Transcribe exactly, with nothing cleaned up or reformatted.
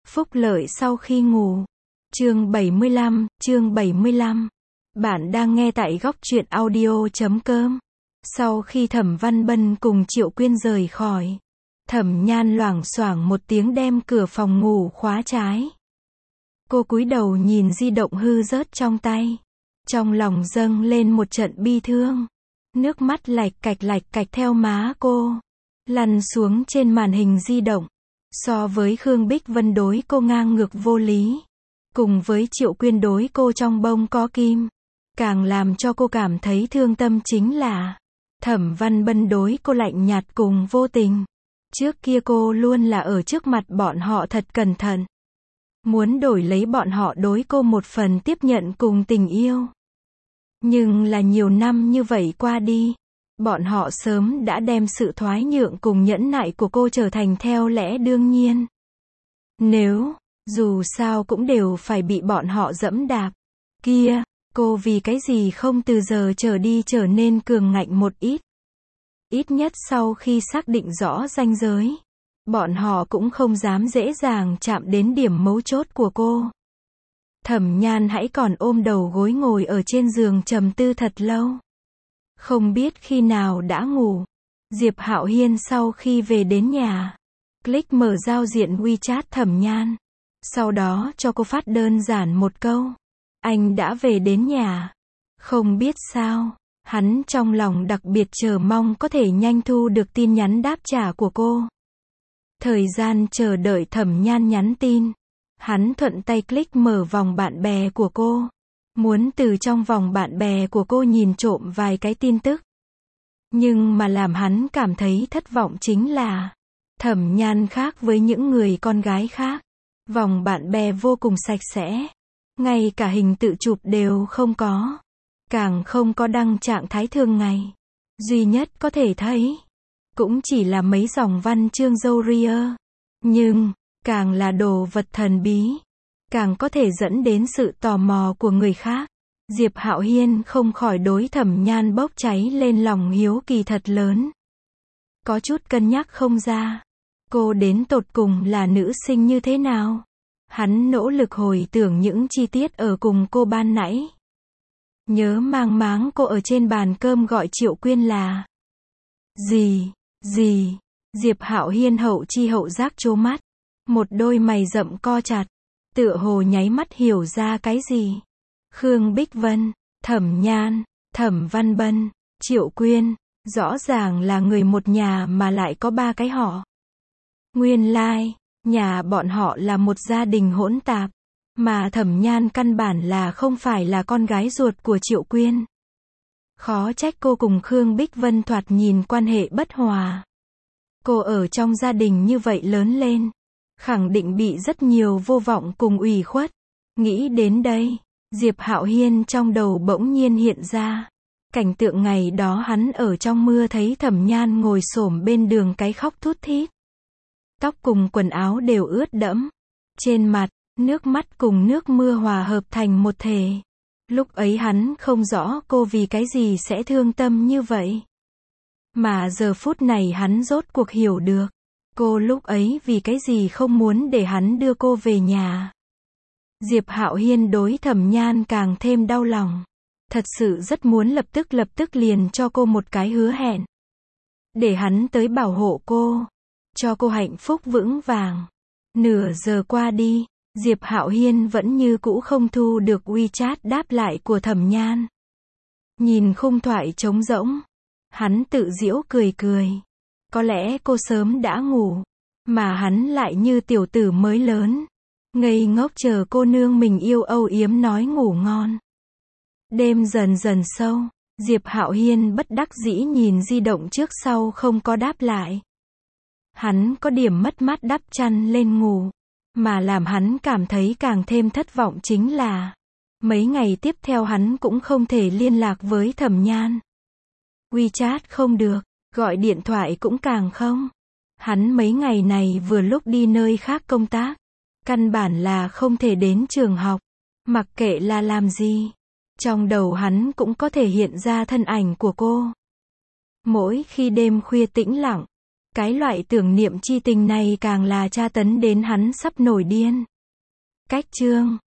Phúc lợi sau khi ngủ. Chương bảy mươi lăm, chương bảy mươi lăm. Bạn đang nghe tại góc truyện audio chấm com. Sau khi Thẩm Văn Bân cùng Triệu Quyên rời khỏi, Thẩm Nhan loảng xoảng một tiếng đem cửa phòng ngủ khóa trái. Cô cúi đầu nhìn di động hư rớt trong tay. Trong lòng dâng lên một trận bi thương. Nước mắt lạch cạch lạch cạch theo má cô, lăn xuống trên màn hình di động. So với Khương Bích Vân đối cô ngang ngược vô lý, cùng với Triệu Quyên đối cô trong bông có kim, càng làm cho cô cảm thấy thương tâm chính là Thẩm Văn Bân đối cô lạnh nhạt cùng vô tình. Trước kia cô luôn là ở trước mặt bọn họ thật cẩn thận, muốn đổi lấy bọn họ đối cô một phần tiếp nhận cùng tình yêu. Nhưng là nhiều năm như vậy qua đi, bọn họ sớm đã đem sự thoái nhượng cùng nhẫn nại của cô trở thành theo lẽ đương nhiên. Nếu, dù sao cũng đều phải bị bọn họ dẫm đạp. Kia, cô vì cái gì không từ giờ trở đi trở nên cường ngạnh một ít. Ít nhất sau khi xác định rõ ranh giới, bọn họ cũng không dám dễ dàng chạm đến điểm mấu chốt của cô. Thẩm Nhan hãy còn ôm đầu gối ngồi ở trên giường trầm tư thật lâu. Không biết khi nào đã ngủ. Diệp Hạo Hiên sau khi về đến nhà, click mở giao diện WeChat Thẩm Nhan. Sau đó cho cô phát đơn giản một câu: anh đã về đến nhà. Không biết sao, hắn trong lòng đặc biệt chờ mong có thể nhanh thu được tin nhắn đáp trả của cô. Thời gian chờ đợi Thẩm Nhan nhắn tin, hắn thuận tay click mở vòng bạn bè của cô, muốn từ trong vòng bạn bè của cô nhìn trộm vài cái tin tức. Nhưng mà làm hắn cảm thấy thất vọng chính là Thẩm Nhan khác với những người con gái khác. Vòng bạn bè vô cùng sạch sẽ, ngay cả hình tự chụp đều không có, càng không có đăng trạng thái thường ngày. Duy nhất có thể thấy cũng chỉ là mấy dòng văn chương râu ria. Nhưng càng là đồ vật thần bí, càng có thể dẫn đến sự tò mò của người khác. Diệp Hạo Hiên không khỏi đối Thẩm Nhan bốc cháy lên lòng hiếu kỳ thật lớn. Có chút cân nhắc không ra, cô đến tột cùng là nữ sinh như thế nào. Hắn nỗ lực hồi tưởng những chi tiết ở cùng cô ban nãy. Nhớ mang máng cô ở trên bàn cơm gọi Triệu Quyên là gì, gì. Diệp Hạo Hiên hậu chi hậu giác trố mắt, một đôi mày rậm co chặt, tựa hồ nháy mắt hiểu ra cái gì. Khương Bích Vân, Thẩm Nhan, Thẩm Văn Bân, Triệu Quyên, rõ ràng là người một nhà mà lại có ba cái họ. Nguyên lai, like, nhà bọn họ là một gia đình hỗn tạp, mà Thẩm Nhan căn bản là không phải là con gái ruột của Triệu Quyên. Khó trách cô cùng Khương Bích Vân thoạt nhìn quan hệ bất hòa. Cô ở trong gia đình như vậy lớn lên, khẳng định bị rất nhiều vô vọng cùng ủy khuất. Nghĩ đến đây, Diệp Hạo Hiên trong đầu bỗng nhiên hiện ra cảnh tượng ngày đó hắn ở trong mưa thấy Thẩm Nhan ngồi xổm bên đường cái khóc thút thít. Tóc cùng quần áo đều ướt đẫm. Trên mặt, nước mắt cùng nước mưa hòa hợp thành một thể. Lúc ấy hắn không rõ cô vì cái gì sẽ thương tâm như vậy. Mà giờ phút này hắn rốt cuộc hiểu được. Cô lúc ấy vì cái gì không muốn để hắn đưa cô về nhà. Diệp Hạo Hiên đối Thẩm Nhan càng thêm đau lòng. Thật sự rất muốn lập tức lập tức liền cho cô một cái hứa hẹn. Để hắn tới bảo hộ cô, cho cô hạnh phúc vững vàng. Nửa giờ qua đi, Diệp Hạo Hiên vẫn như cũ không thu được WeChat đáp lại của Thẩm Nhan. Nhìn khung thoại trống rỗng, hắn tự giễu cười cười. Có lẽ cô sớm đã ngủ, mà hắn lại như tiểu tử mới lớn, ngây ngốc chờ cô nương mình yêu âu yếm nói ngủ ngon. Đêm dần dần sâu, Diệp Hạo Hiên bất đắc dĩ nhìn di động trước sau không có đáp lại. Hắn có điểm mất mát đắp chăn lên ngủ, mà làm hắn cảm thấy càng thêm thất vọng chính là mấy ngày tiếp theo hắn cũng không thể liên lạc với Thẩm Nhan. WeChat không được, gọi điện thoại cũng càng không. Hắn mấy ngày này vừa lúc đi nơi khác công tác, căn bản là không thể đến trường học. Mặc kệ là làm gì, trong đầu hắn cũng có thể hiện ra thân ảnh của cô. Mỗi khi đêm khuya tĩnh lặng, Cái loại tưởng niệm chi tình này càng là tra tấn đến hắn sắp nổi điên. Cách chương